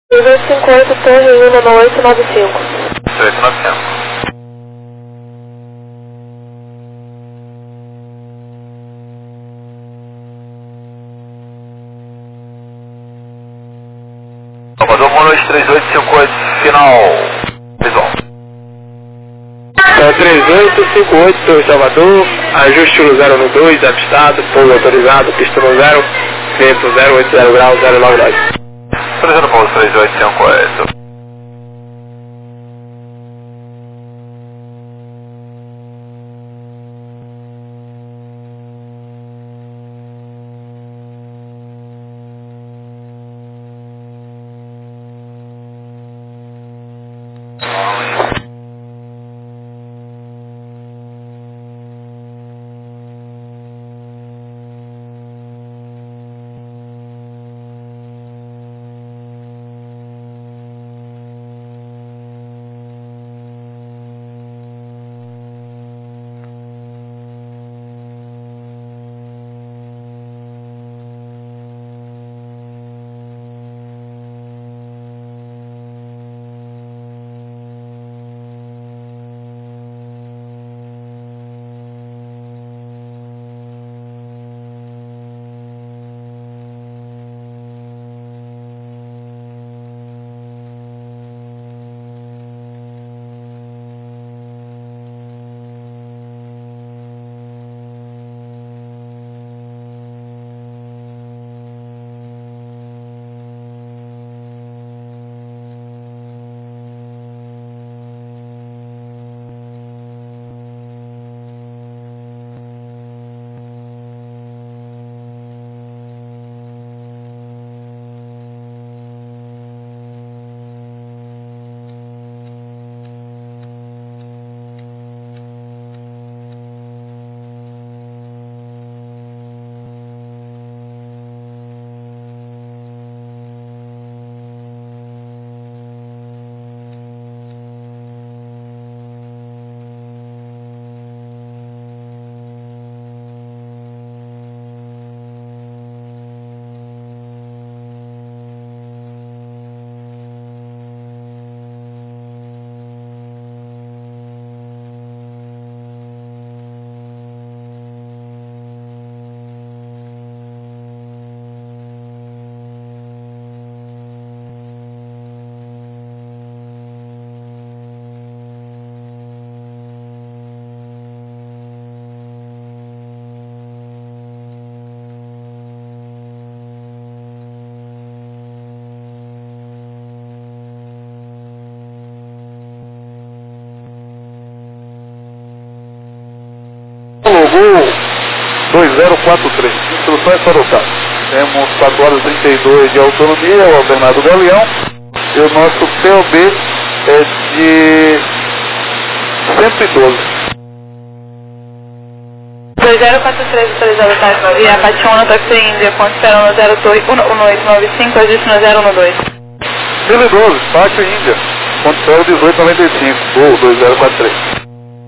3858, Torre 1, 9895. 3895. Salvador 12358, final visual. 3858, Torre Salvador, ajuste no 012, avistado, pouso autorizado, pista no 0, vento 080 graus, 099. Autorizando pouso 3858. Gol 2043, instruções para o caso. Temos 4 horas e 32 de autonomia, o Bernardo Galeão, e o nosso POB é de 112. 2043, autorizado táxi via Pationa, táxi Índia, ponte esperando 01895, ajuste no 012. 1012, Pátio Índia, ponte espera 1895, Gol 2043.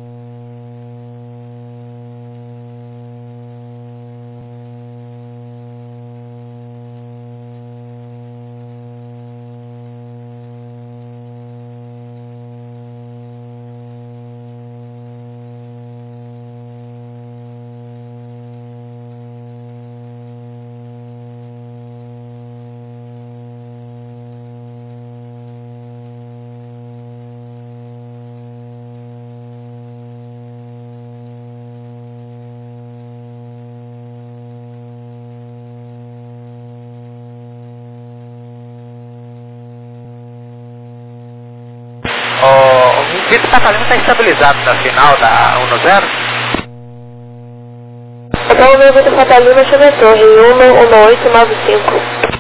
O Vitor Catalino está estabilizado na final da 1-0? Então o meu Vitor Catalino chama a torre 11895.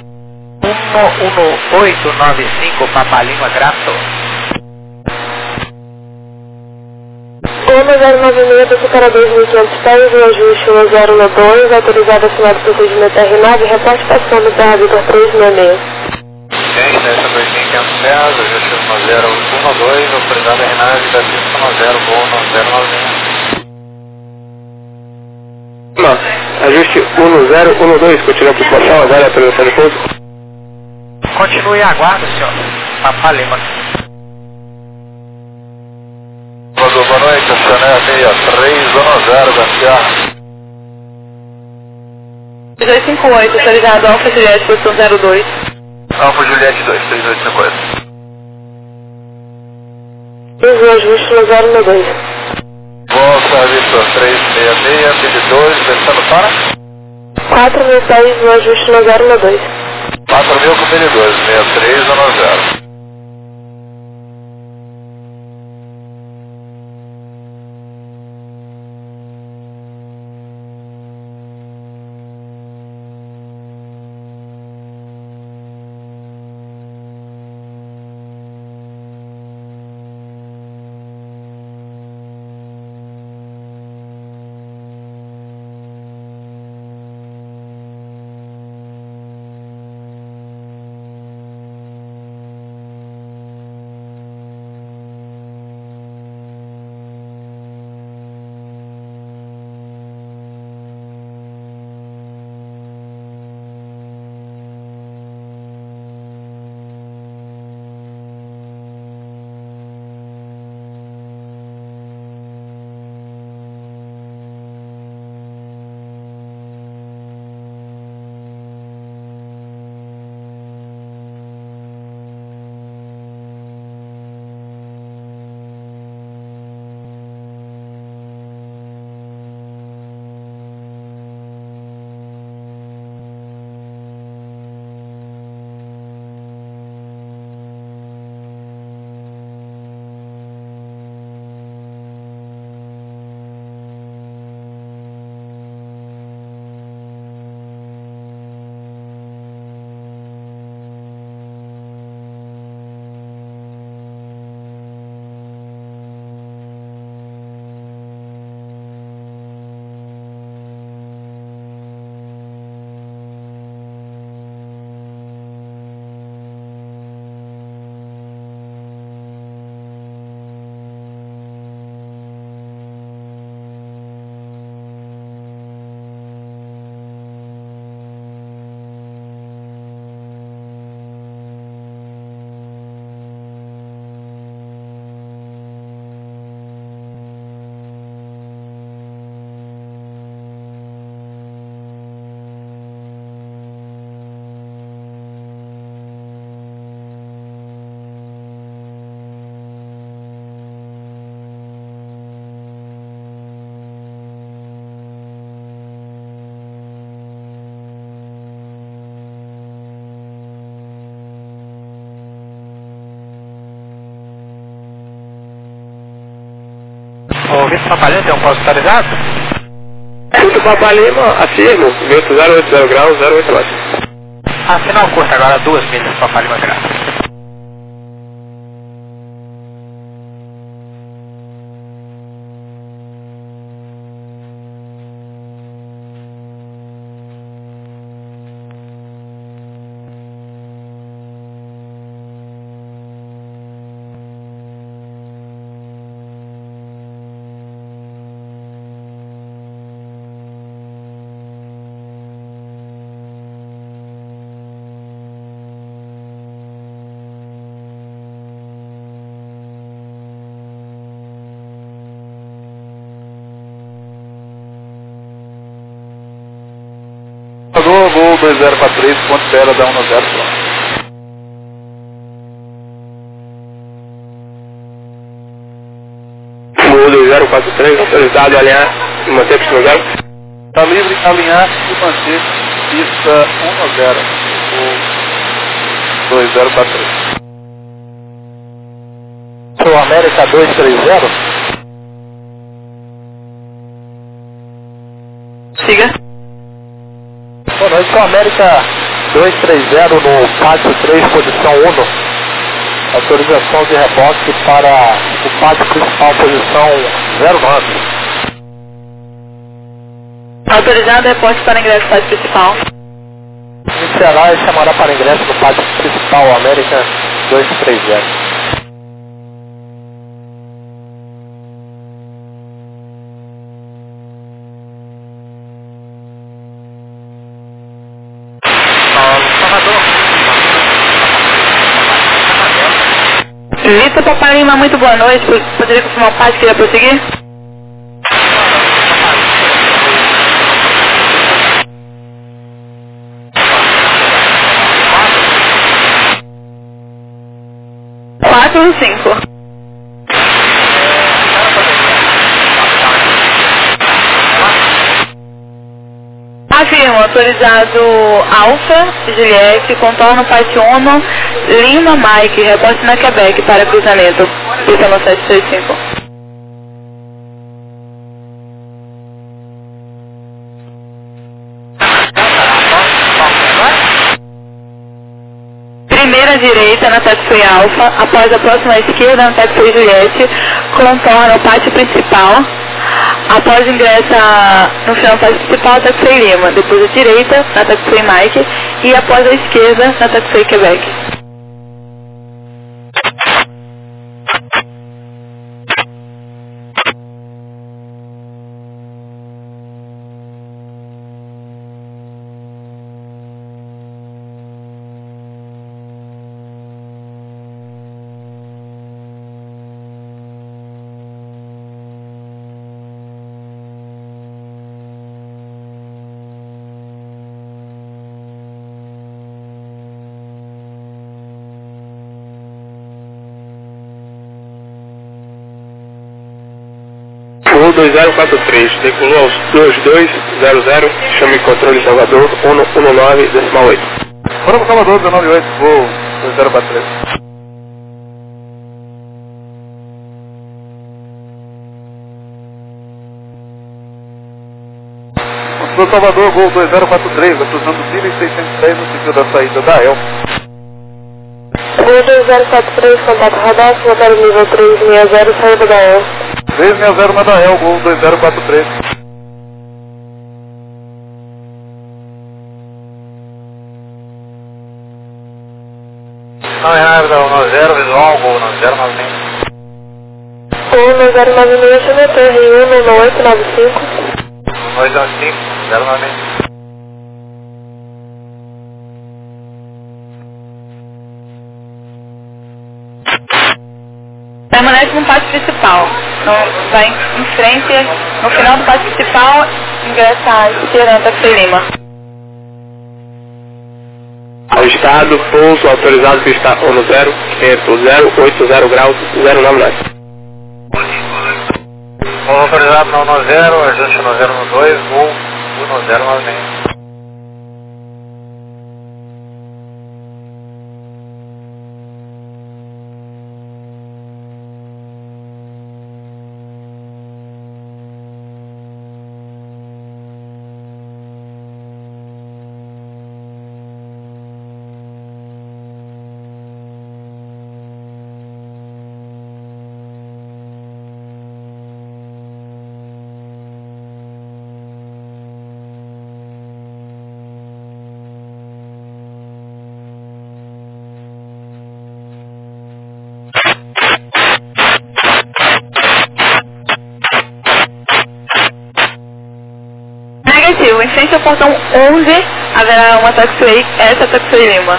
11895, Papalima Grato. 1096 do Superador 1500 pés, o ajuste no 012, autorizado assinado procedimento R9, reporte passando da Vitor 366. Quem nessa 2500 pés, ajuste no 012, autorizado R9 da pista no 0, gol no 096. Ajuste 1012, continua a população, agora a autorização de pouso. Continue em aguardo, senhor. Papa Lima. Boa noite, Chané 63, zona 0 da Sierra. 258, autorizado Alfa Juliette, posição 02. Alfa Juliette 2, 3850. Uso ajuste no 092. Volta, Vitor 366, 22, descendo para? 4.006 no ajuste no 092. 4.000 com 22, 63, zona 0. O Vitor Papa Lima tem um posto autorizado? Vitor Papa Lima, afirmo, vento 080 graus, 089. A final curta agora, 2 milhas Papa Lima Grado. Gol 2043, ponte Bela da 10. Voo 2043, autorizado a alinhar e manter pista no 0. Está livre, alinhar e manter pista 10. Gol 2043. Sul América 230. Siga. Boa noite, Sul América 230 no pátio 3, posição 1. Autorização de reboque para o pátio principal, posição 09. Autorizado reporte para ingresso pátio principal. Iniciará e chamará para ingresso no pátio principal, América 230. Vitor Papai Lima, muito boa noite. Poderia confirmar o PAD que ia prosseguir? Quatro e 5. Afirmo, autorizado Alfa, Juliette, contorno Pátio 1, Lima, Mike, reporte na Quebec para cruzamento. Pista no 735. Primeira direita na taxi Alfa, após a próxima esquerda na taxi Juliette, contorna o pátio principal. Após ingressa no final do pátio principal, taxi Lima, depois a direita na taxi Mike e após a esquerda na taxi Quebec. Voo 2043, decolou aos 2200, chame controle Salvador, 119,8. Vamos Salvador, 198, voo 2043. Controle Salvador, voo 2043, acusando 1610 no sentido da saída da EL. Voo 2043, contato radar, rodário nível 360, saída da EL. 360 na Dael, gol 2043. Não é nada, 10, visual, gol 9096. Gol 9096, chama torre 19895. 295, 096. Permanece no pátio principal. Vai em frente, no final do pátio principal, ingressa à esquerda na taxi Lima. Ao estado, pouso autorizado que está no 080 graus 099. Autorizado no 0, ajuste no 012, voo 1096. Negativo, em frente ao portão 11 haverá uma taxi, essa taxi Lima.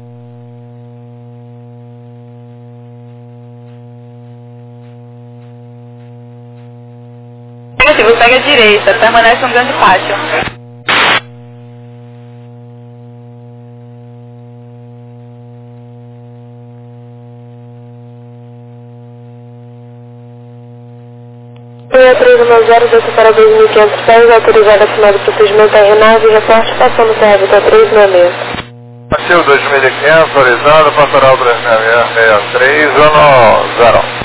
Negativo, pega a direita, permanece um grande pátio. Linha 310, desce para 2.500 pés, autorizada a final do procedimento R9, reporte passando para a órbita 366. Ativo 2500, autorizado, passará o 363, 10.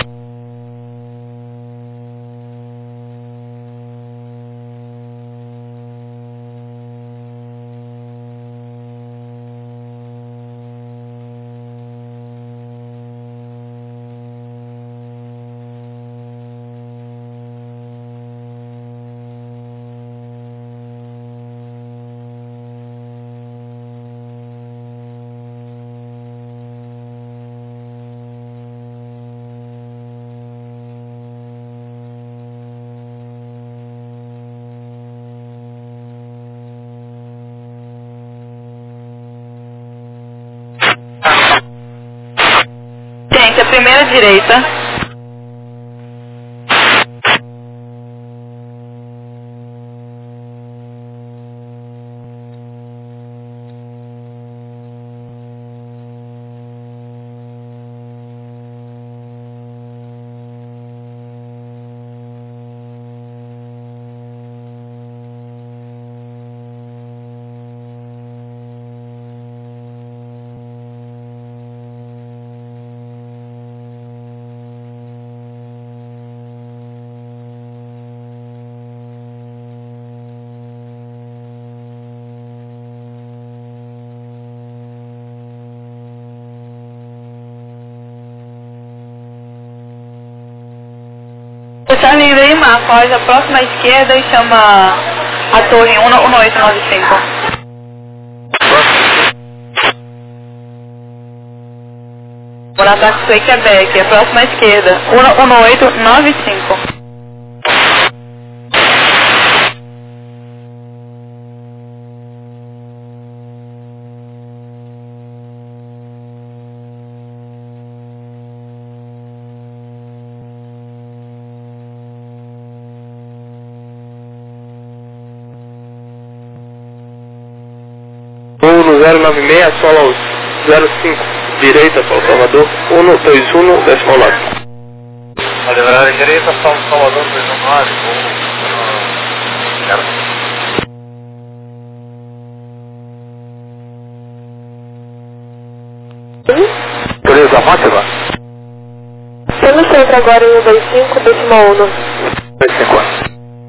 direita. Charlie Lima, após a próxima esquerda e chama a torre 1895. Por ataque Sway Quebec, a próxima esquerda, 1895. No 096, solo aos 05, direita, São Salvador, 121, decimal 9. A livrar direita, São Salvador, 219, Beleza, Fátima? Pelo centro agora em 125, decimal 1. 250.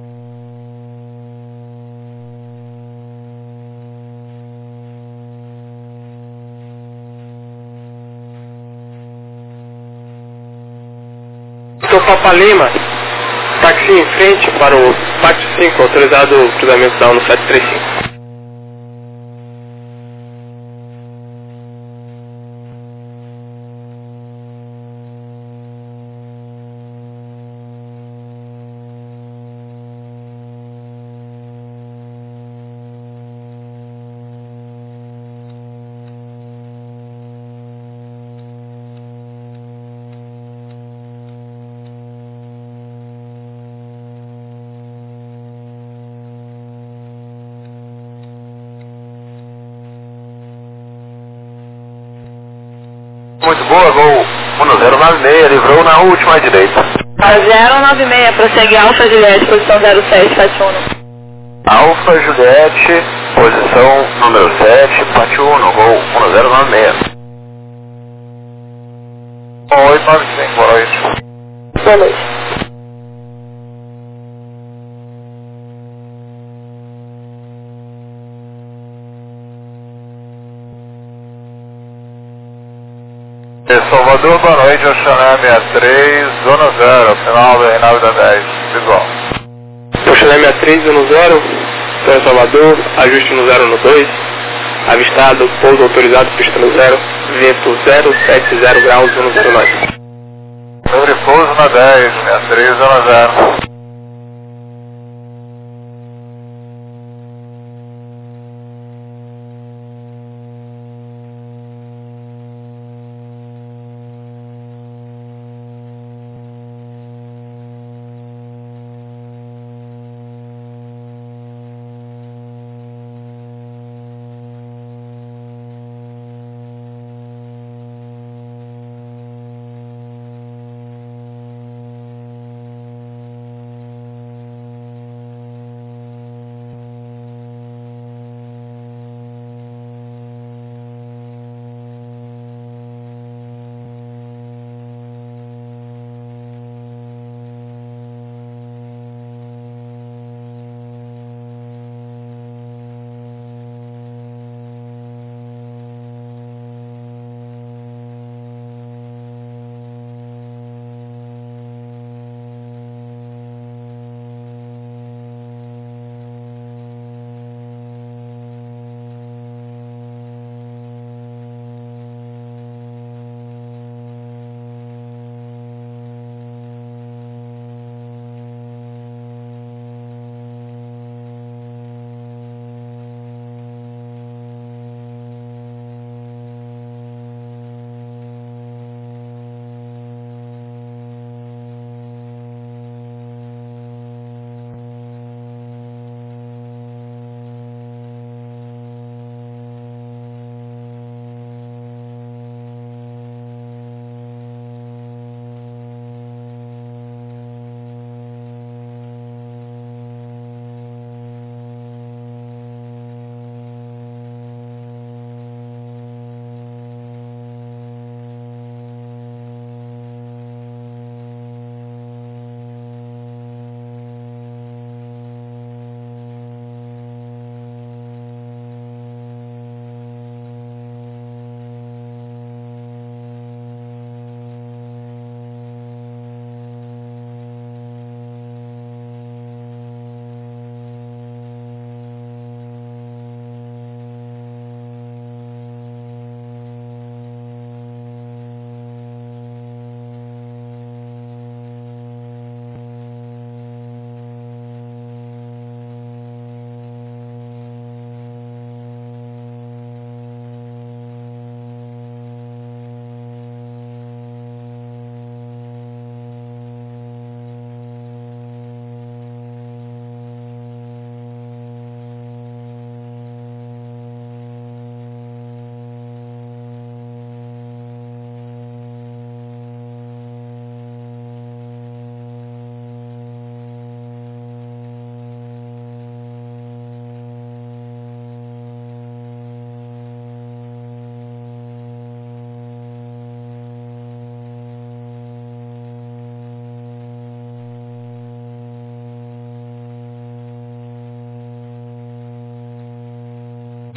Papa Lima, táxi em frente para o Pátio 5, autorizado o cruzamento da 1735. Muito boa, gol 1096, livrou na última direita. A 096, prossegue Alfa Juliette, posição 0771. Alfa Juliette, posição número 7, Pátio 1, gol 1096. 895, boa noite. Boa noite. Salvador, boa noite, Oxané 63, zona 0, final da Reinaldo da 10, visual. Oxané 63, zona 0, São Salvador, ajuste no 0 no 2, avistado, pouso autorizado, pista no 0, vento 070 graus, zona 09. Sobre pouso na 10, 63, zona 0.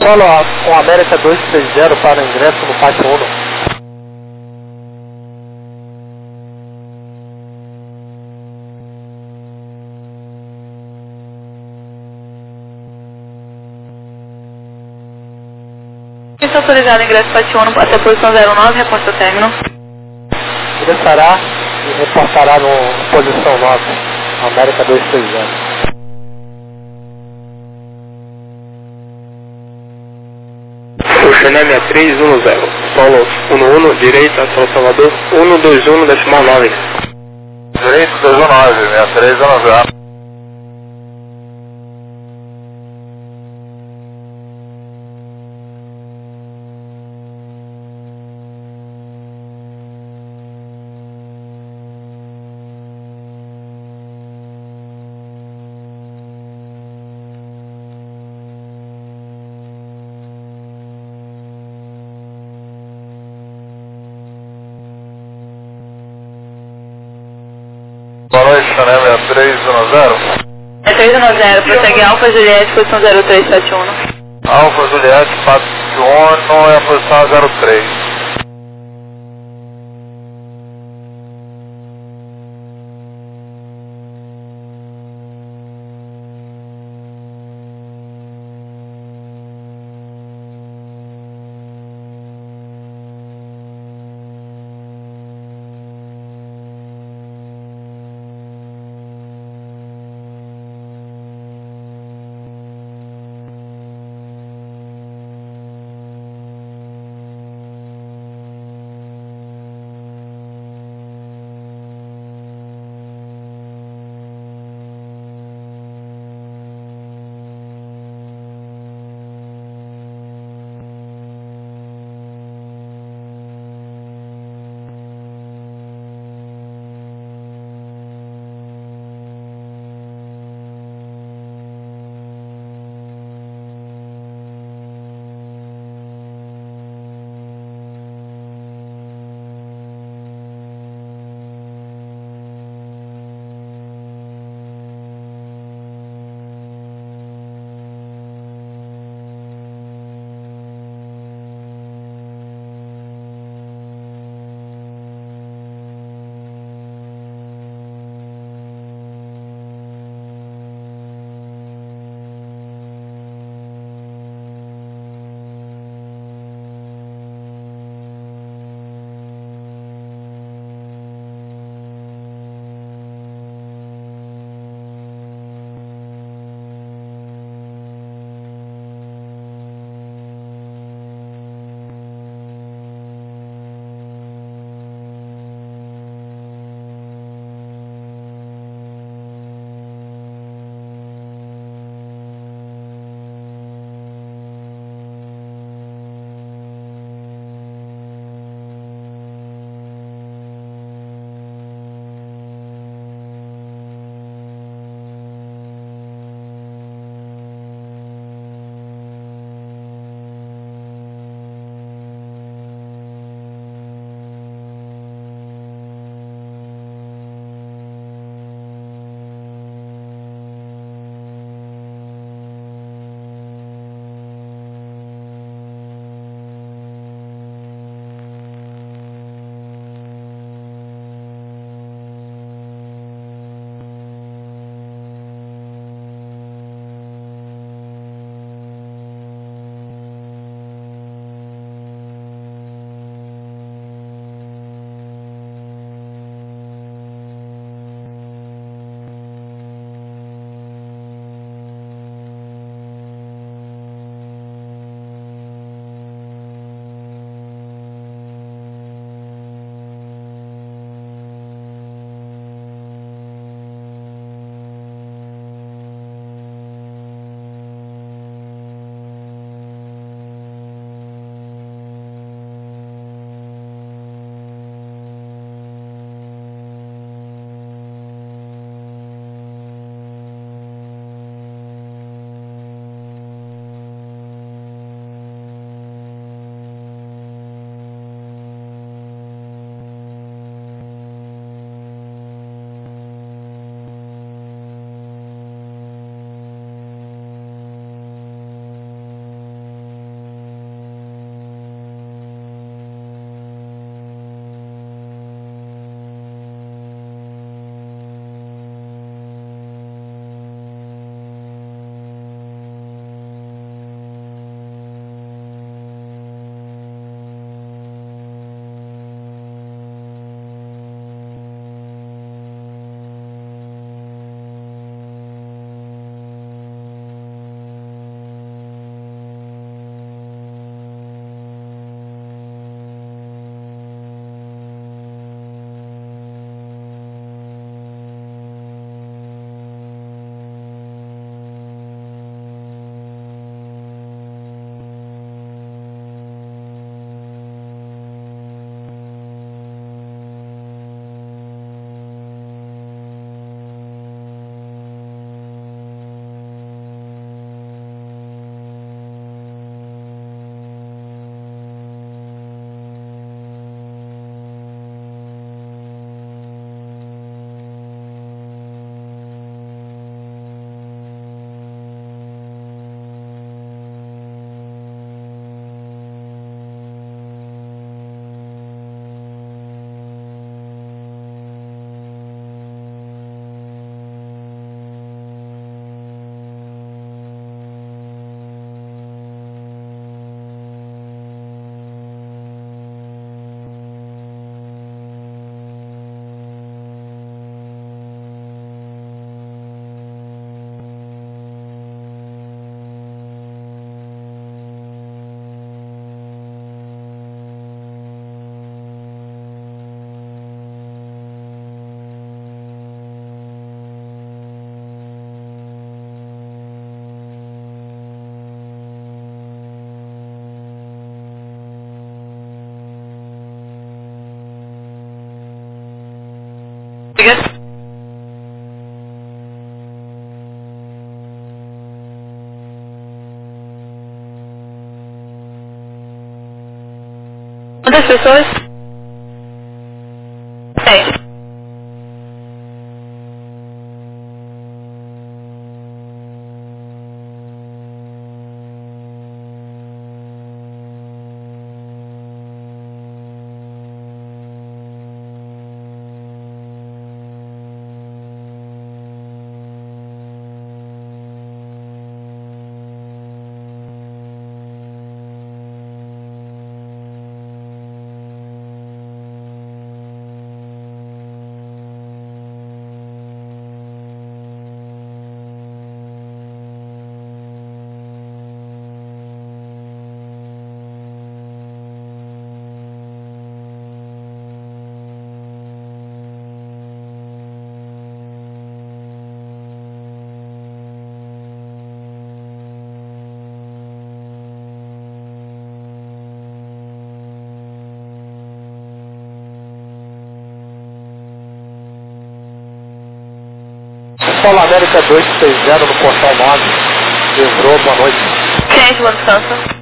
Polo com América 230 para ingresso no pátio 1. Está autorizado ingresso pátio 1 até a posição 09, reporta término. Ingressará e reportará no posição 9, América 230. Oceané 6310, Polo 11, direita, São Salvador, 121, decimal 9. Direito 219, 6310. Boa noite, Chanel 6310. 6310, prossegue Alfa Juliette, posição 0371. Alfa Juliette 41 é a posição 03. Diga. Quantas pessoas? 10. Sol América 260 no portal 9. Livrou, boa noite. Cliente, boa descanso.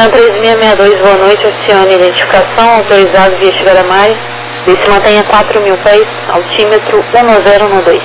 Na 3662, boa noite, acione identificação, autorizado via Chigaramai, e se mantenha 4.000 pés, altímetro 1012.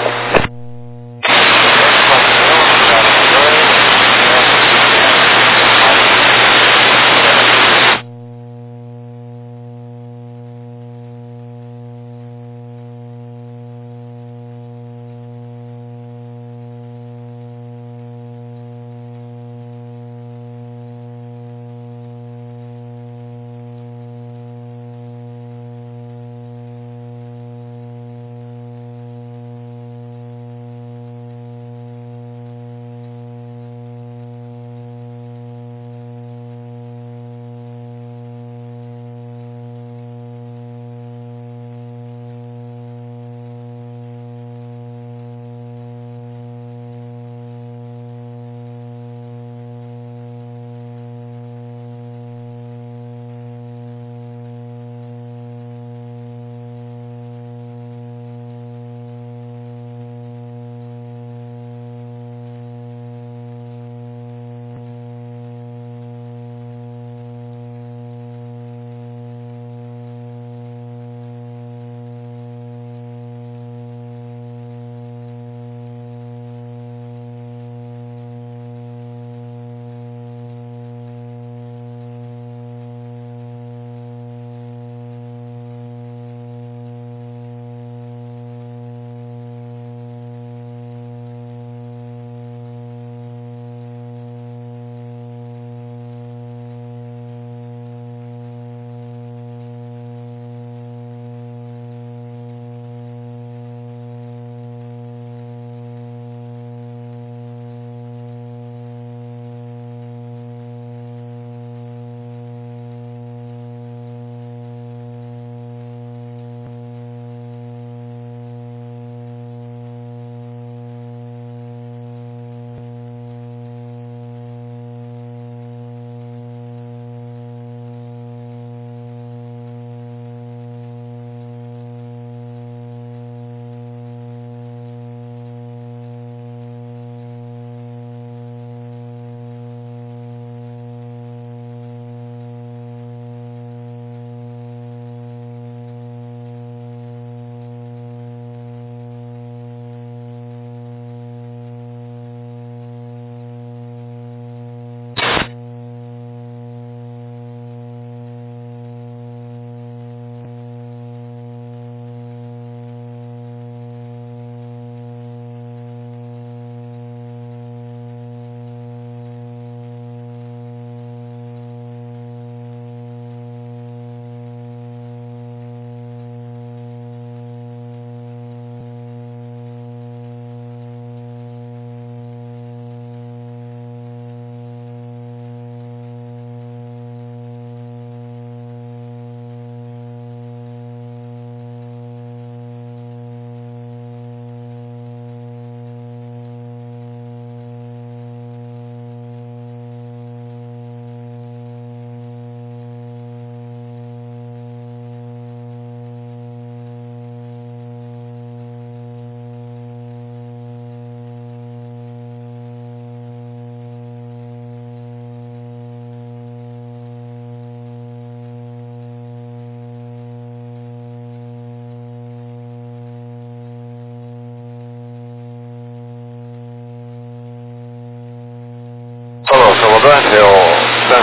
Alô, Salvador, é o San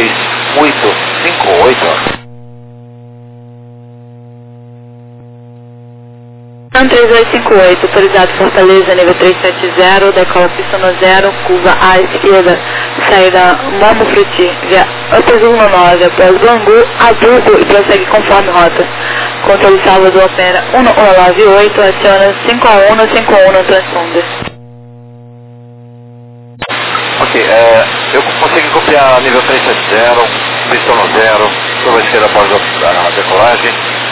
3858. San 3858, autorizado Fortaleza, nível 370, decola pista no 0, curva à esquerda, saída Momo Fruti, via Upper 19, após Bangu, Adubo e prossegue conforme rota. Controle Salvador opera 1198, aciona 5A1 no transponder. Ok, eu consegui copiar nível 370, pistão no 0, curva esquerda após a decolagem,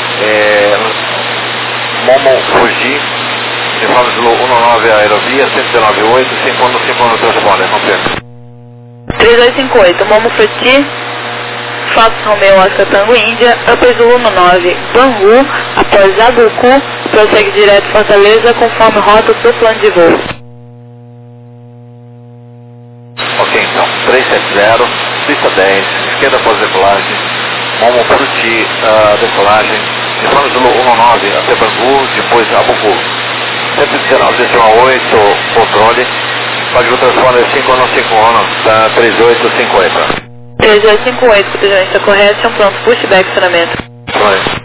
Momo Fuji, informe do 19 aerovia, 198, 51 no transponder, confirma. 3258, Momo Fuji, Fox Romeo Oscar Tango Índia, Upper Zulu 9, Bangu, após Agucu, prossegue direto Fortaleza, conforme rota do plano de voo. Ok, então, 370, pista 10, esquerda após decolagem, Momo Fruti, decolagem, São Zulu 19 até Bangu, depois Abubu. 119,8, controle, código transponder 5151, da 3850. 3858, Cotejão, está correto, pronto, pushback, acionamento. Foi.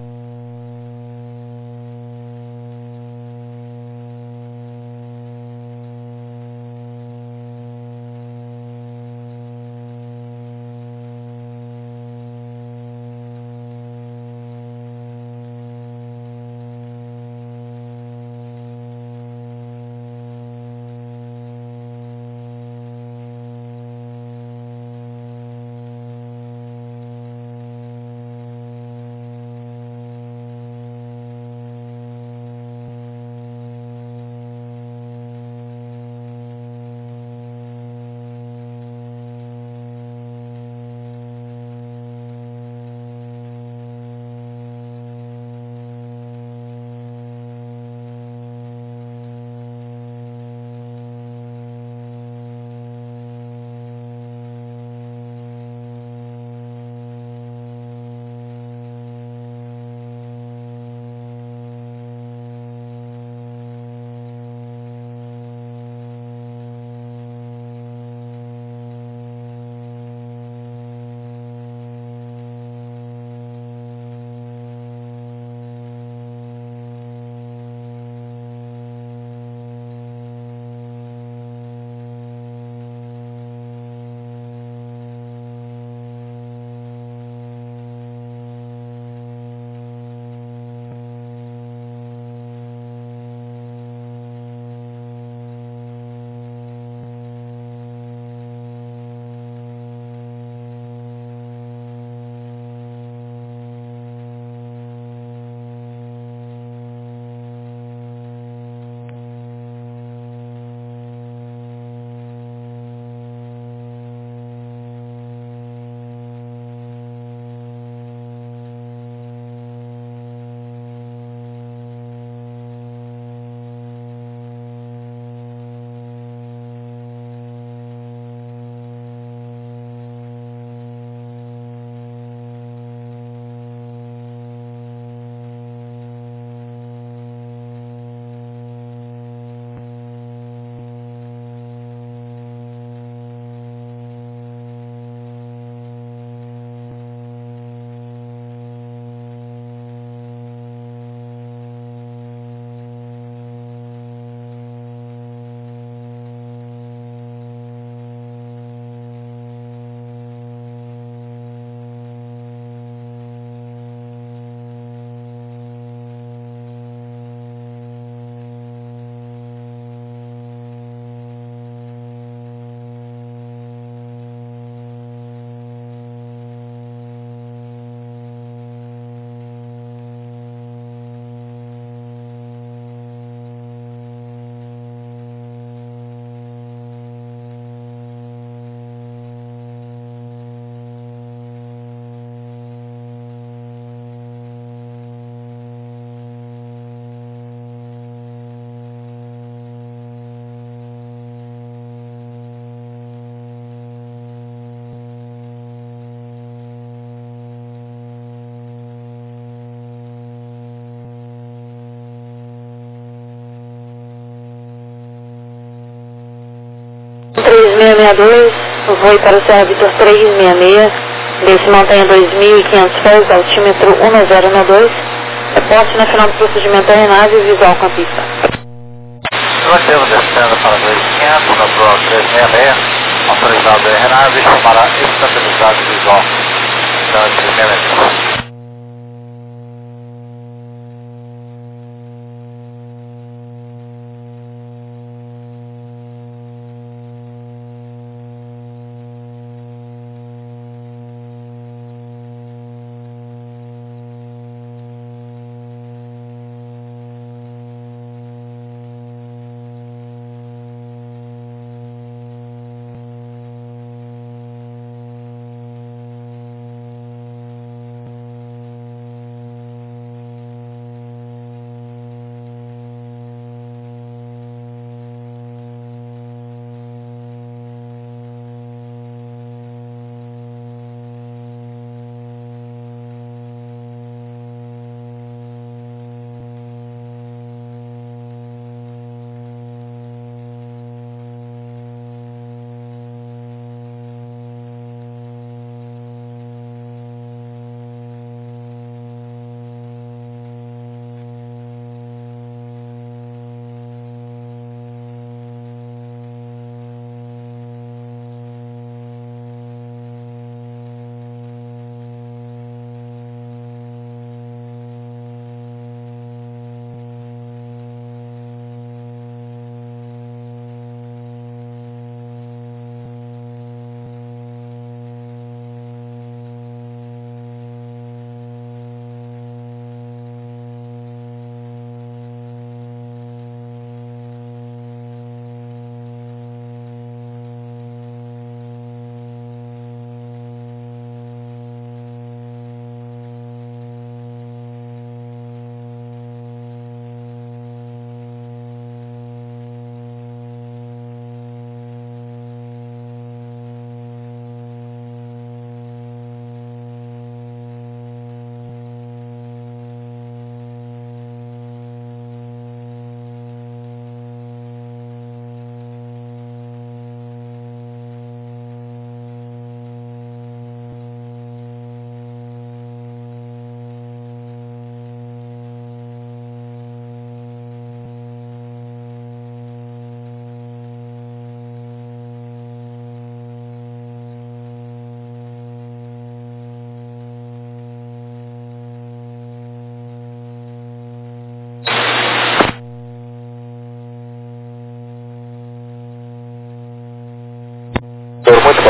Voo para o Serra Vitor 366, desse montanha 2.500 pés, altímetro 1012, reporte na final do procedimento aeronave visual com a pista. Nós temos descendo para 2.500, na Pro 366, autorizado da aeronave para estabilidade visual. Então, 366.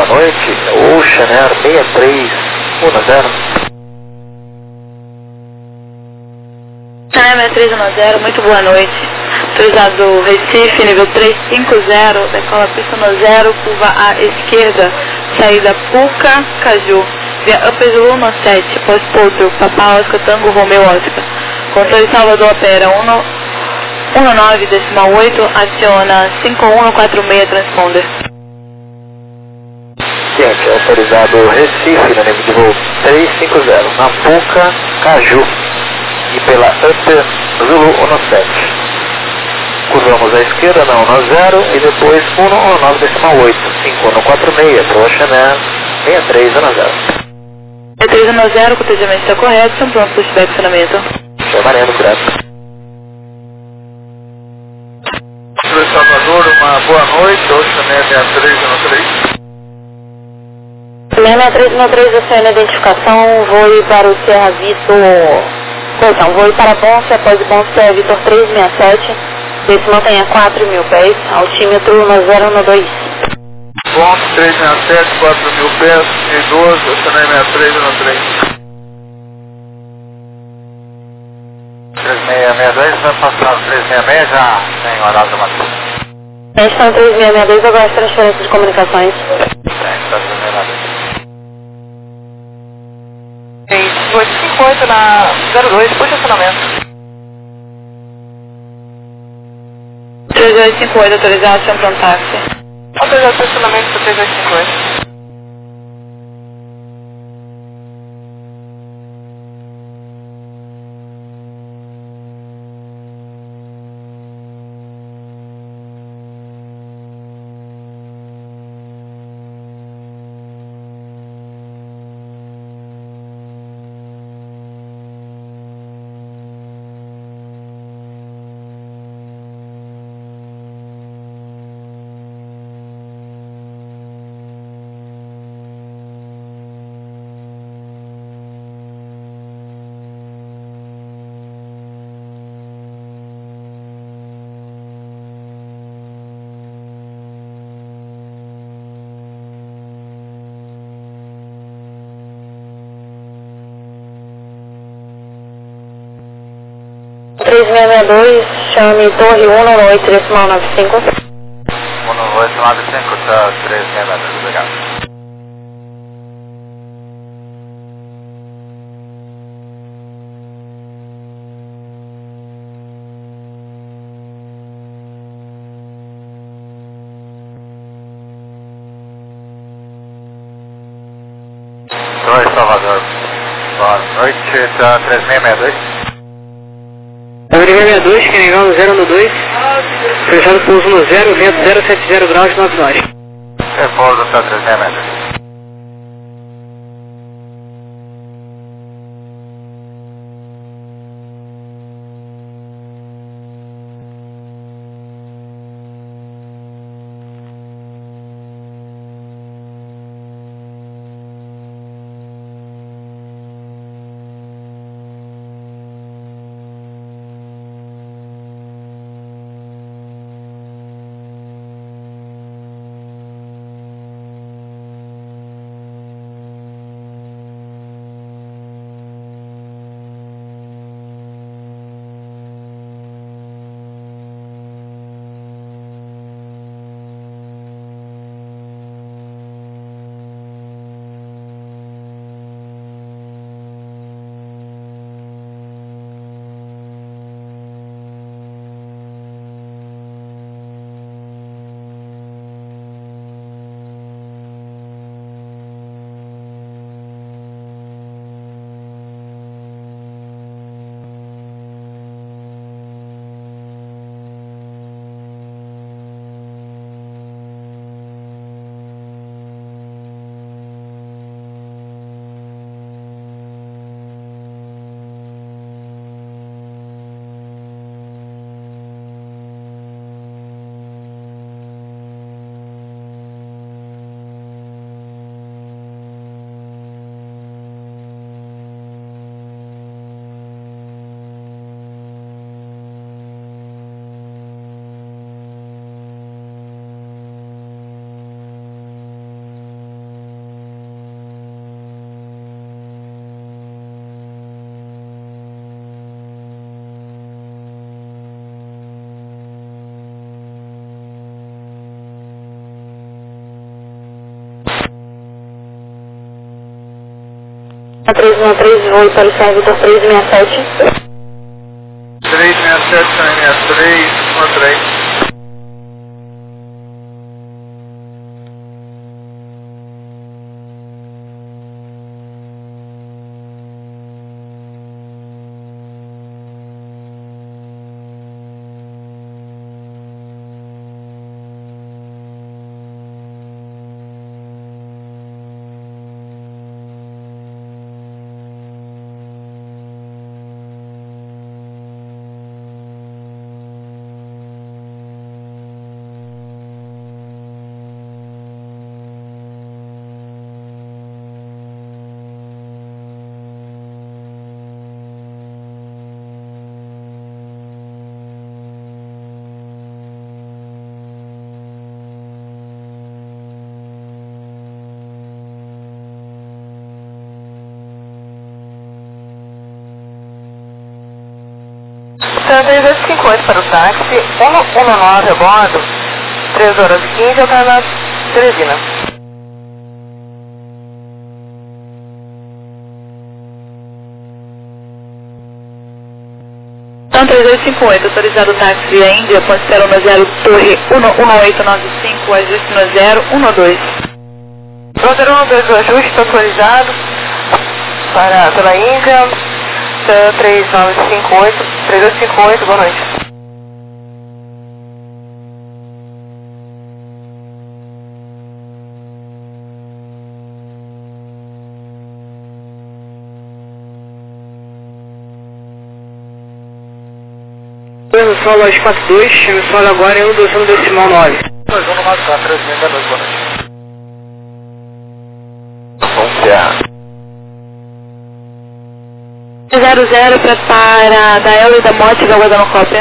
boa noite. Ocean Air 6310. China 6310, muito boa noite. Autorizado Recife, nível 350, decola pista no 0, curva à esquerda, saída Puca, Caju, via Upper Zulu no 7, pós-Potro, Papa Oscar, Tango, Romeu Oscar. Controle Salvador opera 19,8, aciona 5146 transponder. Ciente, autorizado Recife, no nível de voo 350, na Puca, Caju, e pela Upper Zulu 17. Curvamos à esquerda na 10 e depois 119,8, 5146, para o Ocean Air 6310. 6310, o cotejamento está correto, estão prontos para o feedback de funcionamento. Chamaremos, graças. Salvador, uma boa noite, Ocean Air 6313. 6313, a sua identificação, voe para o Sierra Vitor, correção, voe para Bonse, após Bonse Sierra Vitor 367, desse mantenha 4.000 pés, altímetro 1012. Bom, 367, 4.000 pés, 2012, Ocean Air 6313. 3662, vai passar 366 já tem horário de matriz. A gente está no 3662, agora as transferências de comunicações. Tem, está 366. 858 na 02, puxa acionamento. 3858, autorizado, chama para um táxi. Autorizado estacionamento para 3858. Chame Torre 198,95. 19895, tá 362, obrigado. Oi, Salvador. Boa noite, tá 3662. 362, que negão no 0 no 2, fechado pouso no 0, vento 070 graus 9 nós. Repouso, tá 366. 313, voo para o Sierra Vitor 367. 367, 313. Então, 358 para o táxi, 119 a bordo, 3 horas e 15, eu na Teresina. Então, 3258, autorizado o táxi via Índia, ponte 010, torre 11895, ajuste no 012. Pronto, 012, o ajuste autorizado pela Índia, 3258, boa noite. Solo 242, chame solo agora em 1,decimal 9. 2194, 362, boa noite. Vamos Serra. 00 para Dael e da Mote, vai guardar uma cópia.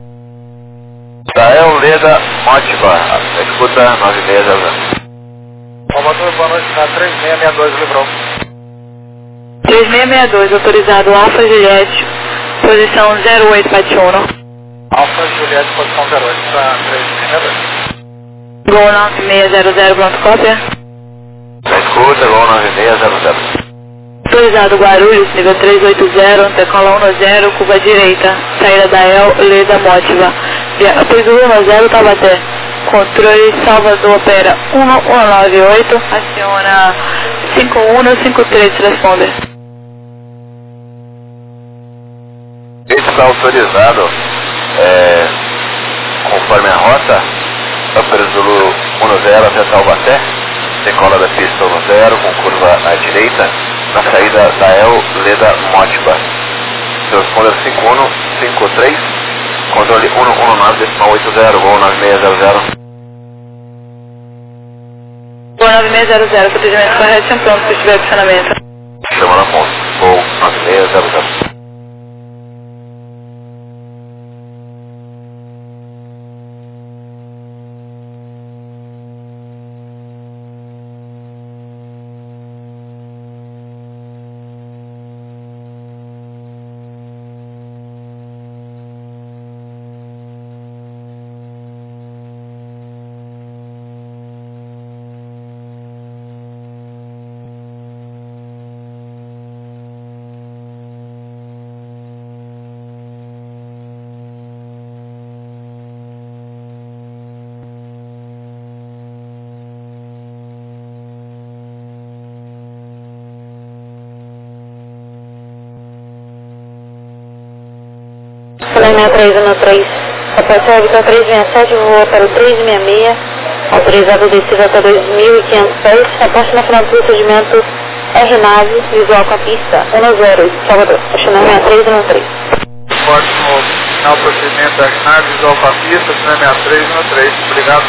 Dael Leda Motiba, escuta 9600. Salvador, boa noite, na 3662, Livrão. 3662, autorizado Alfa Juliette, posição 08, bate 1. Alfa Juliette, posição 08, para 3662. Gol 9600, pronto, cópia. Escuta, Gol 9600. Autorizado Guarulhos, nível 380, decola 10, curva direita, saída da El, Leda Motiva. Após o 10, Taubaté. Controle Salvador, opera 1198, aciona 5153, responde. Esse está autorizado, conforme a rota, Upper Zulu 10 até Taubaté, decola da pista 10, com curva à direita, na saída da El Leda Motiba. Transponder 5153, controle 119.80, voo 9600. Gol 9600, procedimento correto, pronto, se tiver funcionamento. Chama na ponta, voo 9600. Selena 313, após Sierra Vitor 367, voa para o 366, autorizado descida até 2.500 pés, aposto na final do procedimento R-Nave, visual com a pista 10, Salvador, Selena 313. Ótimo, final do procedimento R-Nave, visual com a pista, 6313, obrigado.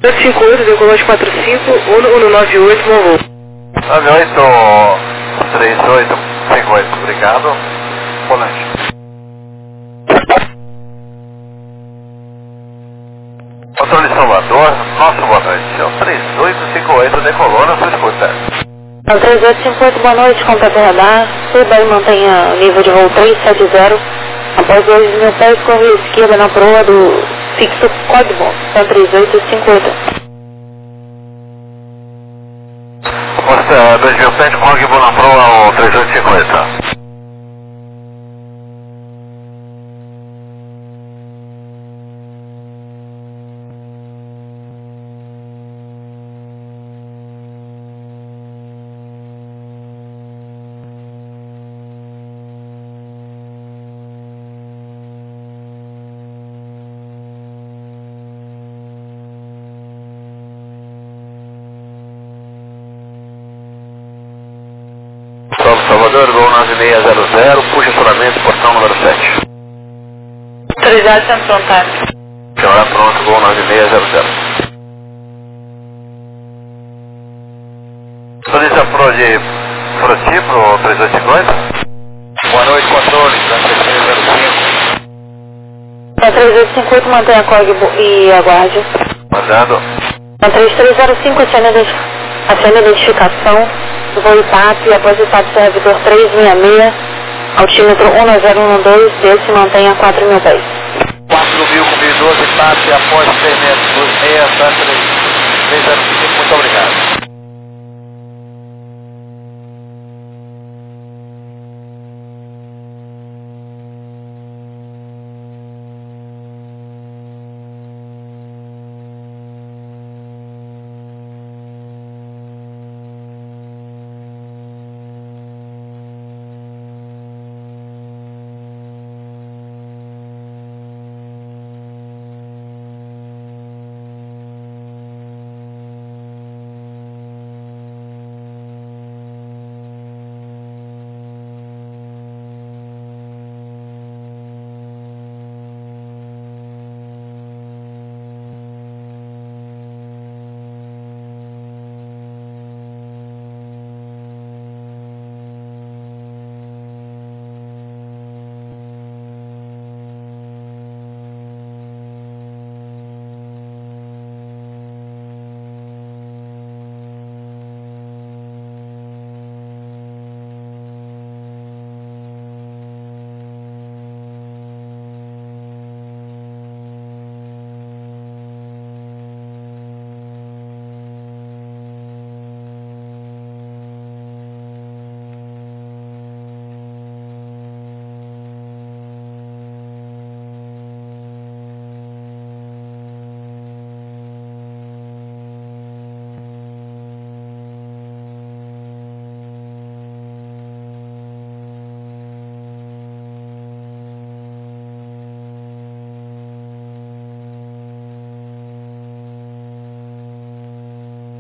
858, decolou de 45, 198, Monvoo. 983858, obrigado. Boa noite. Controle Salvador, nosso boa noite. É o 3858, decolou na sua escuta. É o 3858, boa noite, contato radar. Suba e mantenha o nível de voo 370. Após 2.000 pés, corre esquerda na proa do fixo código. É 3858. Consta 2.000 pés, código na proa ao 3850. Salvador, voo 9600, puxa estacionamento, portão número 7. Autorizado, Centro Frontal. Senhora, pronto, voo 9600. Solicita pro de Froti pro 3850. Boa noite, controle, Transição 05. É 3858, mantenha código e aguarde. Mandando. É 3305, acione a identificação. Voo IPAP, após o IPAP servidor 366, altímetro 19012, desse mantenha 4.000 pés. 4.000 com 12, IPAP, após 3 metros, 26, Santa 305, muito obrigado.